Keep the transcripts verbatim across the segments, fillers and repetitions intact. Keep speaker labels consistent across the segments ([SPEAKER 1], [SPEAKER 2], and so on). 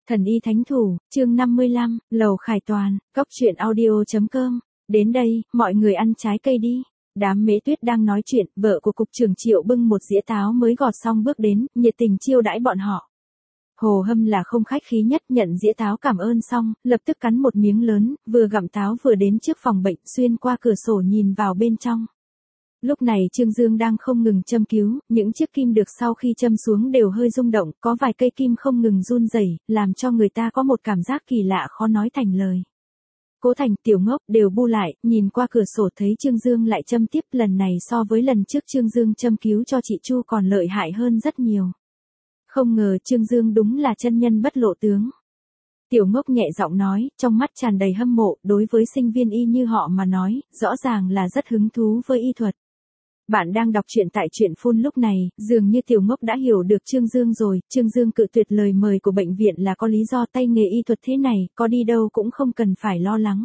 [SPEAKER 1] Thần y thánh thủ, chương năm mươi lăm, Lầu Khải Toàn, cốc truyện audio chấm com. Đến đây, mọi người ăn trái cây đi. Đám Mễ Tuyết đang nói chuyện, vợ của cục trưởng Triệu bưng một dĩa táo mới gọt xong bước đến, nhiệt tình chiêu đãi bọn họ. Hồ Hâm là không khách khí nhất, nhận dĩa táo cảm ơn xong, lập tức cắn một miếng lớn, vừa gặm táo vừa đến trước phòng bệnh, xuyên qua cửa sổ nhìn vào bên trong. Lúc này Trương Dương đang không ngừng châm cứu, những chiếc kim được sau khi châm xuống đều hơi rung động, có vài cây kim không ngừng run rẩy, làm cho người ta có một cảm giác kỳ lạ khó nói thành lời. Cố Thành, Tiểu Ngốc đều bu lại, nhìn qua cửa sổ thấy Trương Dương lại châm tiếp, lần này so với lần trước Trương Dương châm cứu cho chị Chu còn lợi hại hơn rất nhiều. Không ngờ Trương Dương đúng là chân nhân bất lộ tướng. Tiểu Ngốc nhẹ giọng nói, trong mắt tràn đầy hâm mộ, đối với sinh viên y như họ mà nói, rõ ràng là rất hứng thú với y thuật. Bạn đang đọc truyện tại truyện phun lúc này, dường như Tiểu Ngốc đã hiểu được Trương Dương rồi, Trương Dương cự tuyệt lời mời của bệnh viện là có lý do tay nghề y thuật thế này, có đi đâu cũng không cần phải lo lắng.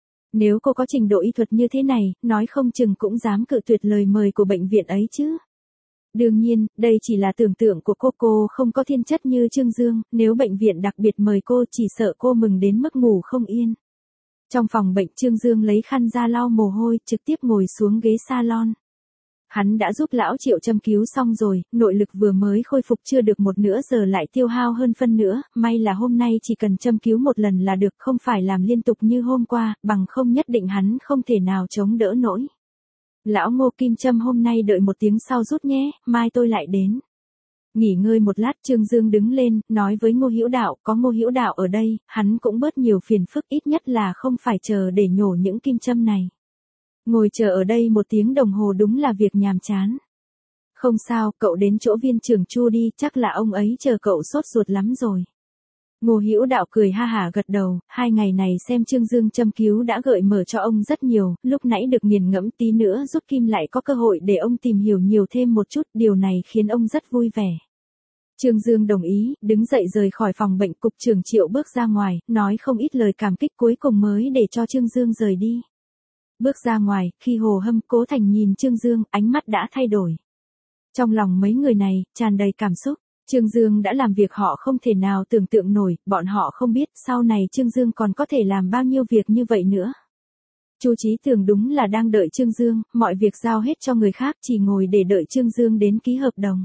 [SPEAKER 1] Nếu cô có trình độ y thuật như thế này, nói không chừng cũng dám cự tuyệt lời mời của bệnh viện ấy chứ. Đương nhiên, đây chỉ là tưởng tượng của cô, cô không có thiên chất như Trương Dương, nếu bệnh viện đặc biệt mời cô chỉ sợ cô mừng đến mức ngủ không yên. Trong phòng bệnh Trương Dương lấy khăn ra lau mồ hôi, trực tiếp ngồi xuống ghế salon. Hắn đã giúp lão Triệu châm cứu xong rồi, nội lực vừa mới khôi phục chưa được một nửa giờ lại tiêu hao hơn phân nữa, may là hôm nay chỉ cần châm cứu một lần là được, không phải làm liên tục như hôm qua, bằng không nhất định hắn không thể nào chống đỡ nổi. Lão Ngô kim châm hôm nay đợi một tiếng sau rút nhé, mai tôi lại đến. Nghỉ ngơi một lát Trương Dương đứng lên, nói với Ngô Hữu Đạo, có Ngô Hữu Đạo ở đây, hắn cũng bớt nhiều phiền phức, ít nhất là không phải chờ để nhổ những kim châm này. Ngồi chờ ở đây một tiếng đồng hồ đúng là việc nhàm chán. Không sao, cậu đến chỗ viên trưởng Chu đi, chắc là ông ấy chờ cậu sốt ruột lắm rồi. Ngô Hữu Đạo cười ha hả gật đầu, hai ngày này xem Trương Dương châm cứu đã gợi mở cho ông rất nhiều, lúc nãy được nghiền ngẫm tí nữa rút kim lại có cơ hội để ông tìm hiểu nhiều thêm một chút, điều này khiến ông rất vui vẻ. Trương Dương đồng ý, đứng dậy rời khỏi phòng bệnh, cục trưởng Triệu bước ra ngoài, nói không ít lời cảm kích cuối cùng mới để cho Trương Dương rời đi. Bước ra ngoài, khi Hồ Hâm, Cố Thành nhìn Trương Dương, ánh mắt đã thay đổi. Trong lòng mấy người này, tràn đầy cảm xúc. Trương Dương đã làm việc họ không thể nào tưởng tượng nổi, bọn họ không biết sau này Trương Dương còn có thể làm bao nhiêu việc như vậy nữa. Chu Chí Tường đúng là đang đợi Trương Dương, mọi việc giao hết cho người khác, chỉ ngồi để đợi Trương Dương đến ký hợp đồng.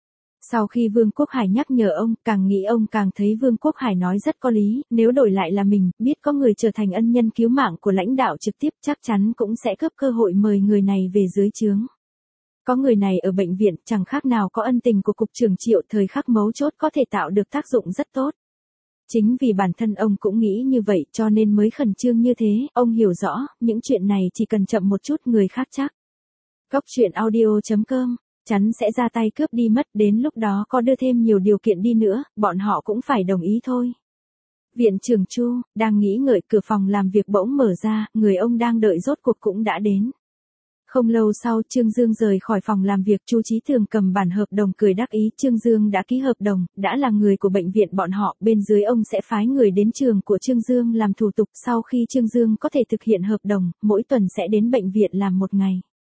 [SPEAKER 1] Sau khi Vương Quốc Hải nhắc nhở ông, càng nghĩ ông càng thấy Vương Quốc Hải nói rất có lý, nếu đổi lại là mình, biết có người trở thành ân nhân cứu mạng của lãnh đạo trực tiếp chắc chắn cũng sẽ cướp cơ hội mời người này về dưới trướng. Có người này ở bệnh viện chẳng khác nào có ân tình của cục trưởng Triệu, thời khắc mấu chốt có thể tạo được tác dụng rất tốt. Chính vì bản thân ông cũng nghĩ như vậy cho nên mới khẩn trương như thế, ông hiểu rõ, những chuyện này chỉ cần chậm một chút người khác chắc. Cốc truyện audio chấm com chắn sẽ ra tay cướp đi mất, đến lúc đó có đưa thêm nhiều điều kiện đi nữa, bọn họ cũng phải đồng ý thôi. Viện trưởng Chu, đang nghĩ ngợi cửa phòng làm việc bỗng mở ra, người ông đang đợi rốt cuộc cũng đã đến. Không lâu sau Trương Dương rời khỏi phòng làm việc, Chu Chí Tường cầm bản hợp đồng cười đắc ý, Trương Dương đã ký hợp đồng, đã là người của bệnh viện bọn họ, bên dưới ông sẽ phái người đến trường của Trương Dương làm thủ tục, sau khi Trương Dương có thể thực hiện hợp đồng, mỗi tuần sẽ đến bệnh viện làm một ngày.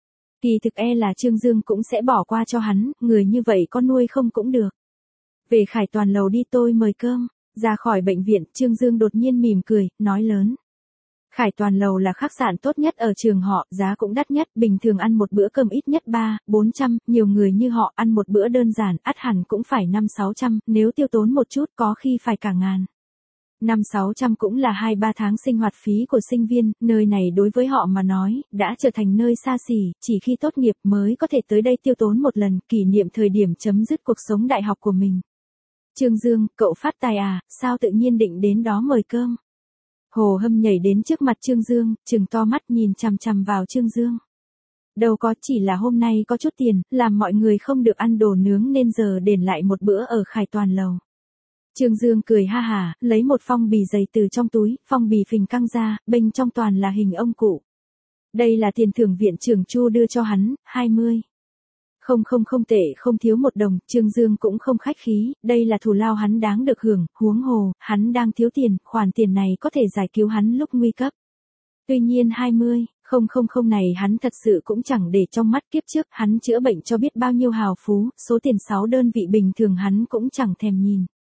[SPEAKER 1] Kỳ thực e là Trương Dương cũng sẽ bỏ qua cho hắn, người như vậy có nuôi không cũng được. Về Khải Toàn lầu đi, tôi mời cơm. Ra khỏi bệnh viện, Trương Dương đột nhiên mỉm cười, nói lớn. Khải Toàn lầu là khách sạn tốt nhất ở trường họ, giá cũng đắt nhất, bình thường ăn một bữa cơm ít nhất ba, bốn trăm, nhiều người như họ ăn một bữa đơn giản, ắt hẳn cũng phải năm sáu trăm, nếu tiêu tốn một chút có khi phải cả ngàn. Năm sáu trăm cũng là hai ba tháng sinh hoạt phí của sinh viên, nơi này đối với họ mà nói, đã trở thành nơi xa xỉ, chỉ khi tốt nghiệp mới có thể tới đây tiêu tốn một lần, kỷ niệm thời điểm chấm dứt cuộc sống đại học của mình. Trương Dương, cậu phát tài à, sao tự nhiên định đến đó mời cơm? Hồ Hâm nhảy đến trước mặt Trương Dương, trừng to mắt nhìn chằm chằm vào Trương Dương. Đâu có, chỉ là hôm nay có chút tiền, làm mọi người không được ăn đồ nướng nên giờ đền lại một bữa ở Khải Toàn lầu. Trương Dương cười ha hả, lấy một phong bì dày từ trong túi, phong bì phình căng ra, bên trong toàn là hình ông cụ. Đây là tiền thưởng viện trưởng Chu đưa cho hắn, hai mươi. Không không không tệ, không thiếu một đồng, Trương Dương cũng không khách khí, đây là thù lao hắn đáng được hưởng, huống hồ, hắn đang thiếu tiền, khoản tiền này có thể giải cứu hắn lúc nguy cấp. Tuy nhiên hai mươi, không không không này hắn thật sự cũng chẳng để trong mắt, kiếp trước hắn chữa bệnh cho biết bao nhiêu hào phú, số tiền sáu đơn vị bình thường hắn cũng chẳng thèm nhìn.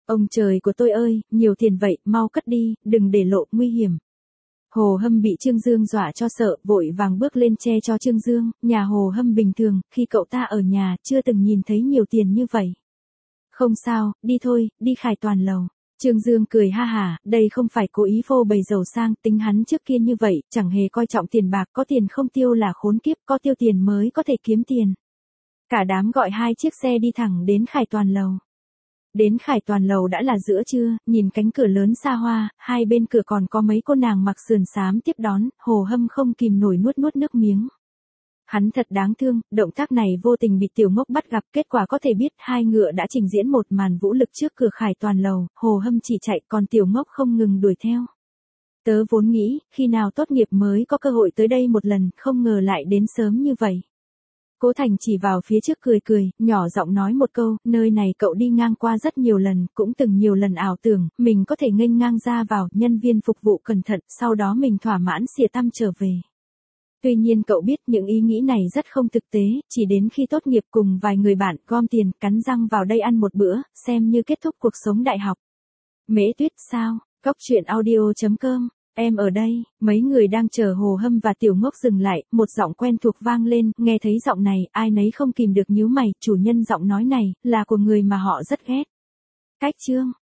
[SPEAKER 1] Ông trời của tôi ơi, nhiều tiền vậy, mau cất đi, đừng để lộ nguy hiểm. Hồ Hâm bị Trương Dương dọa cho sợ, vội vàng bước lên che cho Trương Dương, nhà Hồ Hâm bình thường, khi cậu ta ở nhà, chưa từng nhìn thấy nhiều tiền như vậy. Không sao, đi thôi, đi Khải Toàn lầu. Trương Dương cười ha hả, đây không phải cố ý phô bày giàu sang, tính hắn trước kia như vậy, chẳng hề coi trọng tiền bạc, có tiền không tiêu là khốn kiếp, có tiêu tiền mới có thể kiếm tiền. Cả đám gọi hai chiếc xe đi thẳng đến Khải Toàn lầu. Đến Khải Toàn lầu đã là giữa trưa, nhìn cánh cửa lớn xa hoa, hai bên cửa còn có mấy cô nàng mặc sườn xám tiếp đón, Hồ Hâm không kìm nổi nuốt nuốt nước miếng. Hắn thật đáng thương, động tác này vô tình bị Tiểu Ngốc bắt gặp, kết quả có thể biết hai ngựa đã trình diễn một màn vũ lực trước cửa Khải Toàn lầu, Hồ Hâm chỉ chạy còn Tiểu Ngốc không ngừng đuổi theo. Tớ vốn nghĩ, khi nào tốt nghiệp mới có cơ hội tới đây một lần, không ngờ lại đến sớm như vậy. Cố Thành chỉ vào phía trước cười cười, nhỏ giọng nói một câu, nơi này cậu đi ngang qua rất nhiều lần, cũng từng nhiều lần ảo tưởng, mình có thể nghênh ngang ra vào, nhân viên phục vụ cẩn thận, sau đó mình thỏa mãn xỉa tăm trở về. Tuy nhiên cậu biết những ý nghĩ này rất không thực tế, chỉ đến khi tốt nghiệp cùng vài người bạn gom tiền, cắn răng vào đây ăn một bữa, xem như kết thúc cuộc sống đại học. Mễ Tuyết sao? Cóc truyện audio chấm com. Em ở đây, mấy người đang chờ Hồ Hâm và Tiểu Ngốc dừng lại, một giọng quen thuộc vang lên, nghe thấy giọng này, ai nấy không kìm được nhíu mày, chủ nhân giọng nói này, là của người mà họ rất ghét. Cách chương.